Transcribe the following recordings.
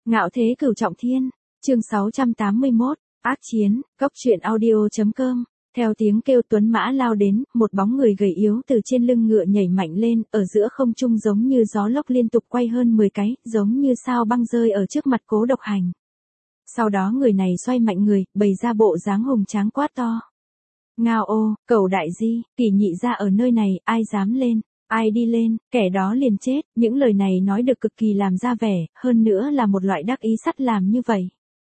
Ngạo thế cửu trọng thiên, chương 681, ác chiến, cốc truyện audio.com. Theo tiếng kêu tuấn mã lao đến, một bóng người gầy yếu từ trên lưng ngựa nhảy mạnh lên, ở giữa không trung giống như gió lốc liên tục quay hơn 10 cái, giống như sao băng rơi ở trước mặt Cố Độc Hành. Sau đó người này xoay mạnh người, bày ra bộ dáng hùng tráng quát to. Ngao ô, Cẩu đại di, Kỳ nhị gia ở nơi này, ai dám lên, ai đi lên, kẻ đó liền chết. Những lời này nói được cực kỳ làm ra vẻ, hơn nữa là một loại đắc ý sắt làm như vậy.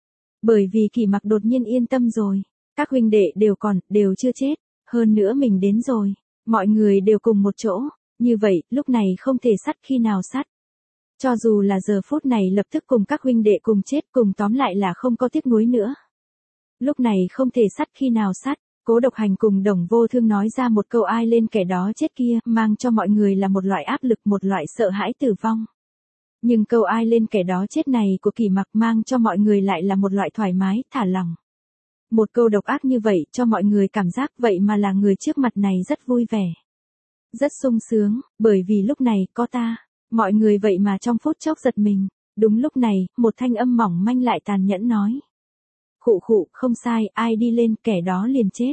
Bởi vì Kỳ Mặc đột nhiên yên tâm rồi, các huynh đệ đều chưa chết, hơn nữa mình đến rồi, mọi người đều cùng một chỗ, như vậy, lúc này không thể sắt khi nào sắt. Cho dù là giờ phút này lập tức cùng các huynh đệ cùng chết, cùng tóm lại là không có tiếc nuối nữa. Lúc này không thể sắt khi nào sắt. Cố Độc Hành cùng Đồng Vô Thương nói ra một câu ai lên kẻ đó chết kia, mang cho mọi người là một loại áp lực, một loại sợ hãi tử vong. Nhưng câu ai lên kẻ đó chết này của Kỳ Mặc mang cho mọi người lại là một loại thoải mái, thả lỏng. Một câu độc ác như vậy cho mọi người cảm giác vậy mà là người trước mặt này rất vui vẻ. Rất sung sướng, bởi vì lúc này có ta, mọi người vậy mà trong phút chốc giật mình. Đúng lúc này, một thanh âm mỏng manh lại tàn nhẫn nói. Khụ khụ, không sai, ai đi lên kẻ đó liền chết.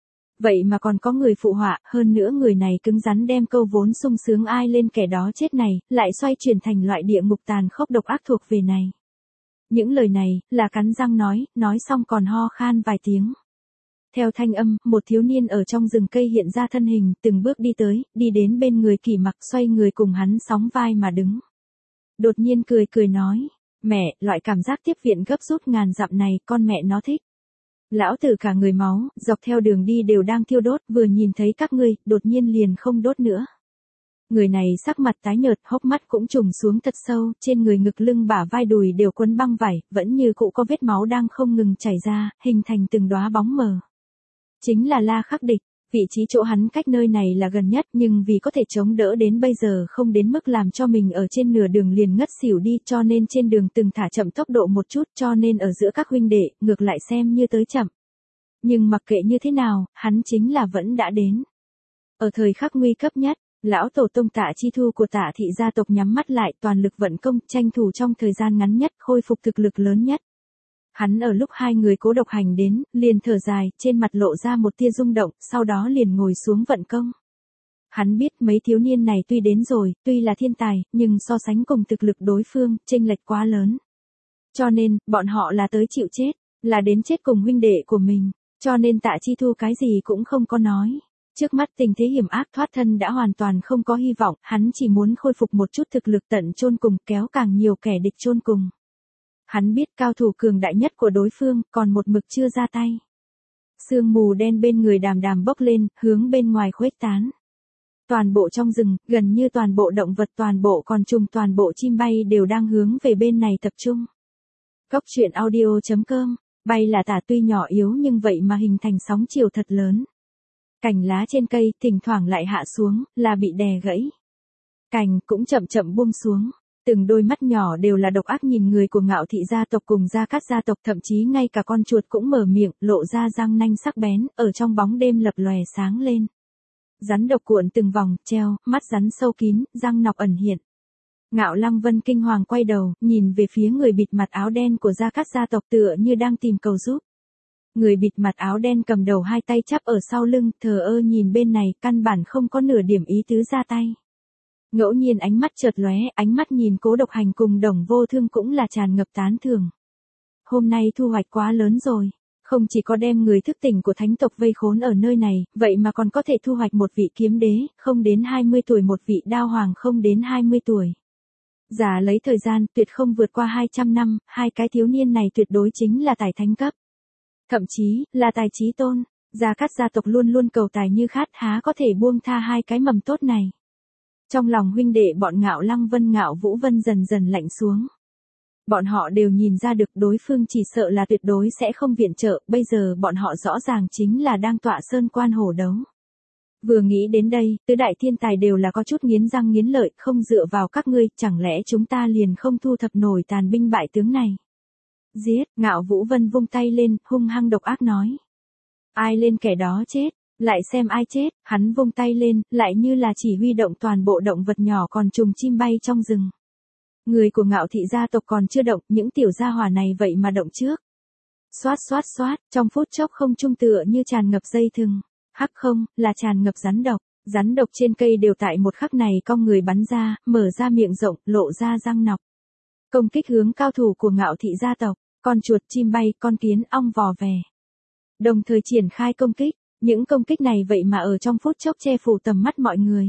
Vậy mà còn có người phụ họa, hơn nữa người này cứng rắn đem câu vốn sung sướng ai lên kẻ đó chết này, lại xoay chuyển thành loại địa ngục tàn khốc độc ác thuộc về này. Những lời này, là cắn răng nói xong còn ho khan vài tiếng. Theo thanh âm, một thiếu niên ở trong rừng cây hiện ra thân hình, từng bước đi tới, đi đến bên người Kỳ Mặc xoay người cùng hắn sóng vai mà đứng. Đột nhiên cười nói. Mẹ, loại cảm giác tiếp viện gấp rút ngàn dặm này, con mẹ nó thích. Lão tử cả người máu, dọc theo đường đi đều đang thiêu đốt, vừa nhìn thấy các ngươi, đột nhiên liền không đốt nữa. Người này sắc mặt tái nhợt, hốc mắt cũng trùng xuống thật sâu, trên người ngực lưng bả vai đùi đều quấn băng vải, vẫn như cũ có vết máu đang không ngừng chảy ra, hình thành từng đóa bóng mờ. Chính là La Khắc Địch. Vị trí chỗ hắn cách nơi này là gần nhất, nhưng vì có thể chống đỡ đến bây giờ không đến mức làm cho mình ở trên nửa đường liền ngất xỉu đi, cho nên trên đường từng thả chậm tốc độ một chút, cho nên ở giữa các huynh đệ, ngược lại xem như tới chậm. Nhưng mặc kệ như thế nào, hắn chính là vẫn đã đến. Ở thời khắc nguy cấp nhất, lão tổ tông Tạ Chi Thu của Tạ thị gia tộc nhắm mắt lại, toàn lực vận công, tranh thủ trong thời gian ngắn nhất, khôi phục thực lực lớn nhất. Hắn ở lúc hai người Cố Độc Hành đến, liền thở dài, trên mặt lộ ra một tia rung động, sau đó liền ngồi xuống vận công. Hắn biết mấy thiếu niên này tuy đến rồi, tuy là thiên tài, nhưng so sánh cùng thực lực đối phương, chênh lệch quá lớn. Cho nên, bọn họ là tới chịu chết, là đến chết cùng huynh đệ của mình, cho nên Tạ Chi Thu cái gì cũng không có nói. Trước mắt tình thế hiểm ác thoát thân đã hoàn toàn không có hy vọng, hắn chỉ muốn khôi phục một chút thực lực tận chôn cùng, kéo càng nhiều kẻ địch chôn cùng. Hắn biết cao thủ cường đại nhất của đối phương, còn một mực chưa ra tay. Sương mù đen bên người đàm đàm bốc lên, hướng bên ngoài khuếch tán. Toàn bộ trong rừng, gần như toàn bộ động vật, toàn bộ côn trùng, toàn bộ chim bay đều đang hướng về bên này tập trung. Cốc truyện audio.com, bay là tả tuy nhỏ yếu nhưng vậy mà hình thành sóng chiều thật lớn. Cành lá trên cây, thỉnh thoảng lại hạ xuống, là bị đè gãy. Cành cũng chậm chậm buông xuống. Từng đôi mắt nhỏ đều là độc ác nhìn người của Ngạo thị gia tộc cùng Gia Cát gia tộc, thậm chí ngay cả con chuột cũng mở miệng, lộ ra răng nanh sắc bén, ở trong bóng đêm lập lòe sáng lên. Rắn độc cuộn từng vòng, treo, mắt rắn sâu kín, răng nọc ẩn hiện. Ngạo Lăng Vân kinh hoàng quay đầu, nhìn về phía người bịt mặt áo đen của Gia Cát gia tộc tựa như đang tìm cầu giúp. Người bịt mặt áo đen cầm đầu hai tay chắp ở sau lưng, thờ ơ nhìn bên này, căn bản không có nửa điểm ý tứ ra tay. Ngẫu nhiên ánh mắt chợt lóe, ánh mắt nhìn Cố Độc Hành cùng Đồng Vô Thương cũng là tràn ngập tán thưởng. Hôm nay thu hoạch quá lớn rồi, không chỉ có đem người thức tỉnh của thánh tộc vây khốn ở nơi này, vậy mà còn có thể thu hoạch một vị kiếm đế, không đến 20 tuổi, một vị đao hoàng không đến 20 tuổi. Giả lấy thời gian, tuyệt không vượt qua 200 năm, hai cái thiếu niên này tuyệt đối chính là tài thánh cấp. Thậm chí, là tài chí tôn, Gia Cát gia tộc luôn luôn cầu tài như khát, há có thể buông tha hai cái mầm tốt này. Trong lòng huynh đệ bọn Ngạo Lăng Vân Ngạo Vũ Vân dần dần lạnh xuống. Bọn họ đều nhìn ra được đối phương chỉ sợ là tuyệt đối sẽ không viện trợ, bây giờ bọn họ rõ ràng chính là đang tọa sơn quan hổ đấu. Vừa nghĩ đến đây, tứ đại thiên tài đều là có chút nghiến răng nghiến lợi, không dựa vào các ngươi, chẳng lẽ chúng ta liền không thu thập nổi tàn binh bại tướng này. Giết, Ngạo Vũ Vân vung tay lên, hung hăng độc ác nói. Ai lên kẻ đó chết. Lại xem ai chết, hắn vung tay lên, lại như là chỉ huy động toàn bộ động vật nhỏ còn trùng chim bay trong rừng. Người của Ngạo thị gia tộc còn chưa động, những tiểu gia hỏa này vậy mà động trước. Xoát xoát xoát, trong phút chốc không trung tựa như tràn ngập dây thừng. Hắc không, là tràn ngập rắn độc. Rắn độc trên cây đều tại một khắc này cong người bắn ra, mở ra miệng rộng, lộ ra răng nọc. Công kích hướng cao thủ của Ngạo thị gia tộc, con chuột, chim bay, con kiến, ong vò vè. Đồng thời triển khai công kích, những công kích này vậy mà ở trong phút chốc che phủ tầm mắt mọi người.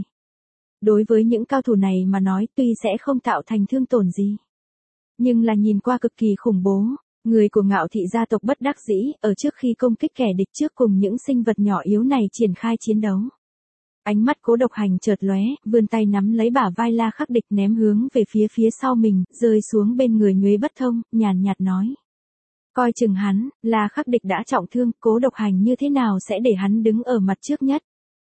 Đối với những cao thủ này mà nói tuy sẽ không tạo thành thương tổn gì, nhưng là nhìn qua cực kỳ khủng bố. Người của Ngạo thị gia tộc bất đắc dĩ, ở trước khi công kích kẻ địch trước cùng những sinh vật nhỏ yếu này triển khai chiến đấu. Ánh mắt Cố Độc Hành chợt lóe, vươn tay nắm lấy bả vai La Khắc Địch ném hướng về phía sau mình, rơi xuống bên người Nhuế Bất Thông, nhàn nhạt nói. Coi chừng hắn, La Khắc Địch đã trọng thương, Cố Độc Hành như thế nào sẽ để hắn đứng ở mặt trước nhất.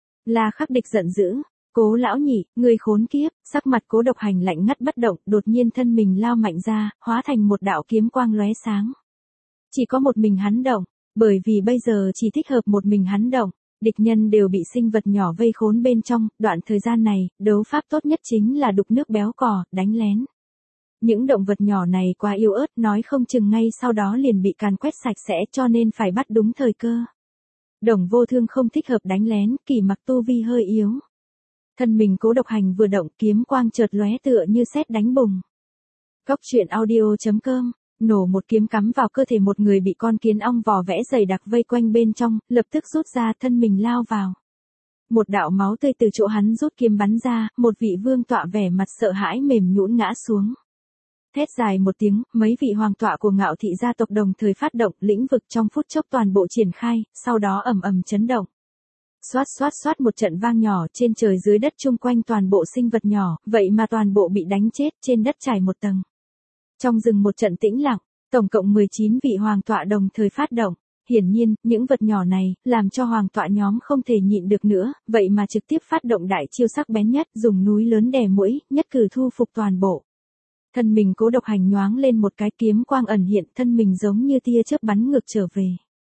La Khắc Địch giận dữ, Cố lão nhị, người khốn kiếp, sắc mặt Cố Độc Hành lạnh ngắt bất động, đột nhiên thân mình lao mạnh ra, hóa thành một đạo kiếm quang lóe sáng. Chỉ có một mình hắn động, bởi vì bây giờ chỉ thích hợp một mình hắn động, địch nhân đều bị sinh vật nhỏ vây khốn bên trong, đoạn thời gian này, đấu pháp tốt nhất chính là đục nước béo cò, đánh lén. Những động vật nhỏ này quá yếu ớt, nói không chừng ngay sau đó liền bị càn quét sạch sẽ, cho nên phải bắt đúng thời cơ. Đồng Vô Thương không thích hợp đánh lén, Kỳ Mặc tu vi hơi yếu. Thân mình Cố Độc Hành vừa động, kiếm quang chợt lóe tựa như sét đánh bùng. Góc truyện audio.com, nổ một kiếm cắm vào cơ thể một người bị con kiến ong vò vẽ dày đặc vây quanh bên trong, lập tức rút ra, thân mình lao vào. Một đạo máu tươi từ chỗ hắn rút kiếm bắn ra, một vị vương tọa vẻ mặt sợ hãi mềm nhũn ngã xuống. Thét dài một tiếng, mấy vị hoàng tọa của Ngạo thị gia tộc đồng thời phát động, lĩnh vực trong phút chốc toàn bộ triển khai, sau đó ầm ầm chấn động. Xoát xoát xoát một trận vang nhỏ, trên trời dưới đất chung quanh toàn bộ sinh vật nhỏ, vậy mà toàn bộ bị đánh chết, trên đất trải một tầng. Trong rừng một trận tĩnh lặng, tổng cộng 19 vị hoàng tọa đồng thời phát động. Hiển nhiên, những vật nhỏ này, làm cho hoàng tọa nhóm không thể nhịn được nữa, vậy mà trực tiếp phát động đại chiêu sắc bén nhất, dùng núi lớn đè muỗi, nhất cử thu phục toàn bộ. Thân mình Cố Độc Hành nhoáng lên một cái, kiếm quang ẩn hiện, thân mình giống như tia chớp bắn ngược trở về.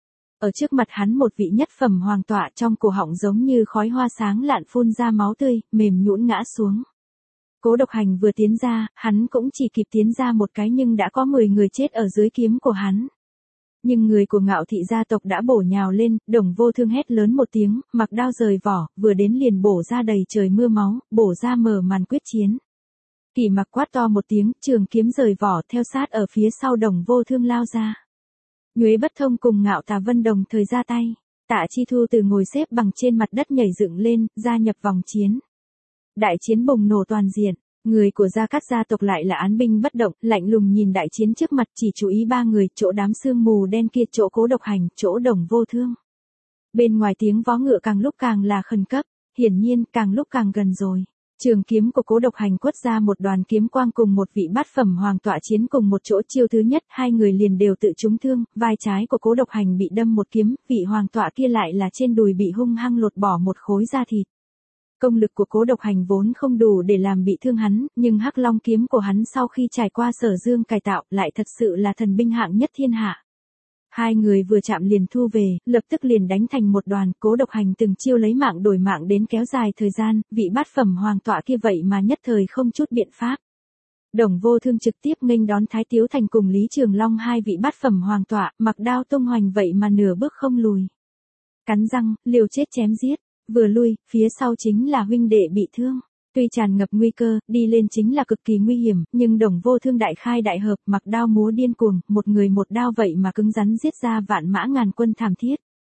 Ở trước mặt hắn một vị nhất phẩm hoàng tọa, trong cổ họng giống như khói hoa sáng lạn phun ra máu tươi, mềm nhũn ngã xuống. Cố Độc Hành vừa tiến ra, hắn cũng chỉ kịp tiến ra một cái nhưng đã có 10 người chết ở dưới kiếm của hắn. Nhưng người của Ngạo thị gia tộc đã bổ nhào lên, Đồng Vô Thương hét lớn một tiếng, mặc đao rời vỏ, vừa đến liền bổ ra đầy trời mưa máu, bổ ra mở màn quyết chiến. Kỳ Mặc quát to một tiếng, trường kiếm rời vỏ, theo sát ở phía sau Đồng Vô Thương lao ra. Nhuế Bất Thông cùng Ngạo Tà Vân đồng thời ra tay. Tạ Chi Thu từ ngồi xếp bằng trên mặt đất nhảy dựng lên, gia nhập vòng chiến. Đại chiến bùng nổ toàn diện, người của Gia Cát gia tộc lại là án binh bất động, lạnh lùng nhìn đại chiến trước mặt, chỉ chú ý 3 người, chỗ đám sương mù đen kia, chỗ Cố Độc Hành, chỗ Đồng Vô Thương. Bên ngoài tiếng vó ngựa càng lúc càng là khẩn cấp, hiển nhiên càng lúc càng gần rồi. Trường kiếm của Cố Độc Hành quất ra một đoàn kiếm quang cùng một vị bát phẩm hoàng tọa chiến cùng một chỗ, chiêu thứ nhất, hai người liền đều tự trúng thương, vai trái của Cố Độc Hành bị đâm một kiếm, vị hoàng tọa kia lại là trên đùi bị hung hăng lột bỏ một khối da thịt. Công lực của Cố Độc Hành vốn không đủ để làm bị thương hắn, nhưng Hắc Long kiếm của hắn sau khi trải qua Sở Dương cải tạo, lại thật sự là thần binh hạng nhất thiên hạ. Hai người vừa chạm liền thu về, lập tức liền đánh thành một đoàn, Cố Độc Hành từng chiêu lấy mạng đổi mạng đến kéo dài thời gian, vị bát phẩm hoàng tọa kia vậy mà nhất thời không chút biện pháp. Đồng Vô Thương trực tiếp nghênh đón Thái Tiếu Thành cùng Lý Trường Long, hai vị bát phẩm hoàng tọa, mặc đao tung hoành vậy mà nửa bước không lùi. Cắn răng, liều chết chém giết, vừa lui, phía sau chính là huynh đệ bị thương. Tuy tràn ngập nguy cơ, đi lên chính là cực kỳ nguy hiểm, nhưng Đồng Vô Thương đại khai đại hợp, mặc đao múa điên cuồng, một người một đao vậy mà cứng rắn giết ra vạn mã ngàn quân thảm thiết.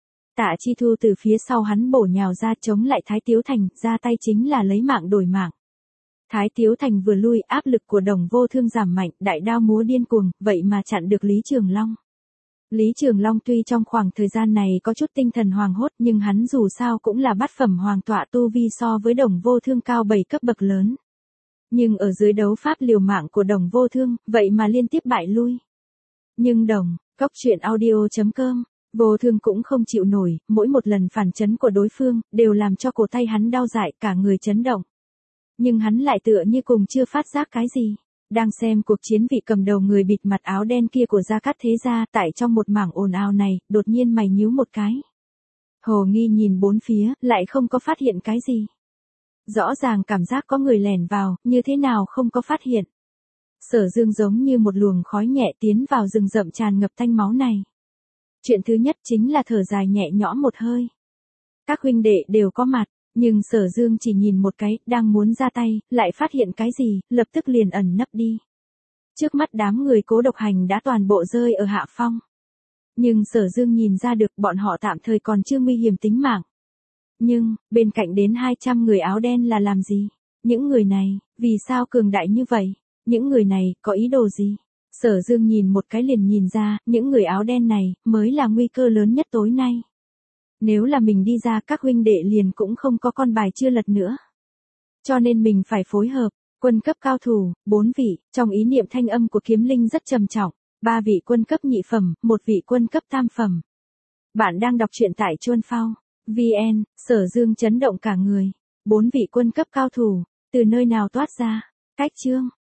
Tạ Chi Thu từ phía sau hắn bổ nhào ra chống lại Thái Tiếu Thành, ra tay chính là lấy mạng đổi mạng. Thái Tiếu Thành vừa lui, áp lực của Đồng Vô Thương giảm mạnh, đại đao múa điên cuồng, vậy mà chặn được Lý Trường Long. Lý Trường Long tuy trong khoảng thời gian này có chút tinh thần hoàng hốt, nhưng hắn dù sao cũng là bát phẩm hoàng tọa, tu vi so với Đồng Vô Thương cao 7 cấp bậc lớn. Nhưng ở dưới đấu pháp liều mạng của Đồng Vô Thương, vậy mà liên tiếp bại lui. Nhưng Góc truyện audio.com, Vô Thương cũng không chịu nổi, mỗi một lần phản chấn của đối phương, đều làm cho cổ tay hắn đau dại, cả người chấn động. Nhưng hắn lại tựa như cùng chưa phát giác cái gì. Đang xem cuộc chiến, vị cầm đầu người bịt mặt áo đen kia của Gia Cát thế gia, tại trong một mảng ồn ào này, đột nhiên mày nhíu một cái. Hồ nghi nhìn bốn phía, lại không có phát hiện cái gì. Rõ ràng cảm giác có người lẻn vào, như thế nào không có phát hiện. Sở Dương giống như một luồng khói nhẹ tiến vào rừng rậm tràn ngập tanh máu này. Chuyện thứ nhất chính là thở dài nhẹ nhõm một hơi. Các huynh đệ đều có mặt, nhưng Sở Dương chỉ nhìn một cái, đang muốn ra tay, lại phát hiện cái gì, lập tức liền ẩn nấp đi. Trước mắt đám người Cố Độc Hành đã toàn bộ rơi ở hạ phong. Nhưng Sở Dương nhìn ra được bọn họ tạm thời còn chưa nguy hiểm tính mạng. Nhưng, bên cạnh đến 200 người áo đen là làm gì? Những người này, vì sao cường đại như vậy? Những người này, có ý đồ gì? Sở Dương nhìn một cái liền nhìn ra, những người áo đen này, mới là nguy cơ lớn nhất tối nay. Nếu là mình đi ra các huynh đệ liền cũng không có con bài chưa lật nữa. Cho nên mình phải phối hợp, quân cấp cao thủ, 4 vị, trong ý niệm thanh âm của Kiếm Linh rất trầm trọng, 3 vị quân cấp nhị phẩm, 1 vị quân cấp tam phẩm. Bạn đang đọc truyện tại Chuan Phao VN, Sở Dương chấn động cả người. 4 vị quân cấp cao thủ, từ nơi nào toát ra? Cách chương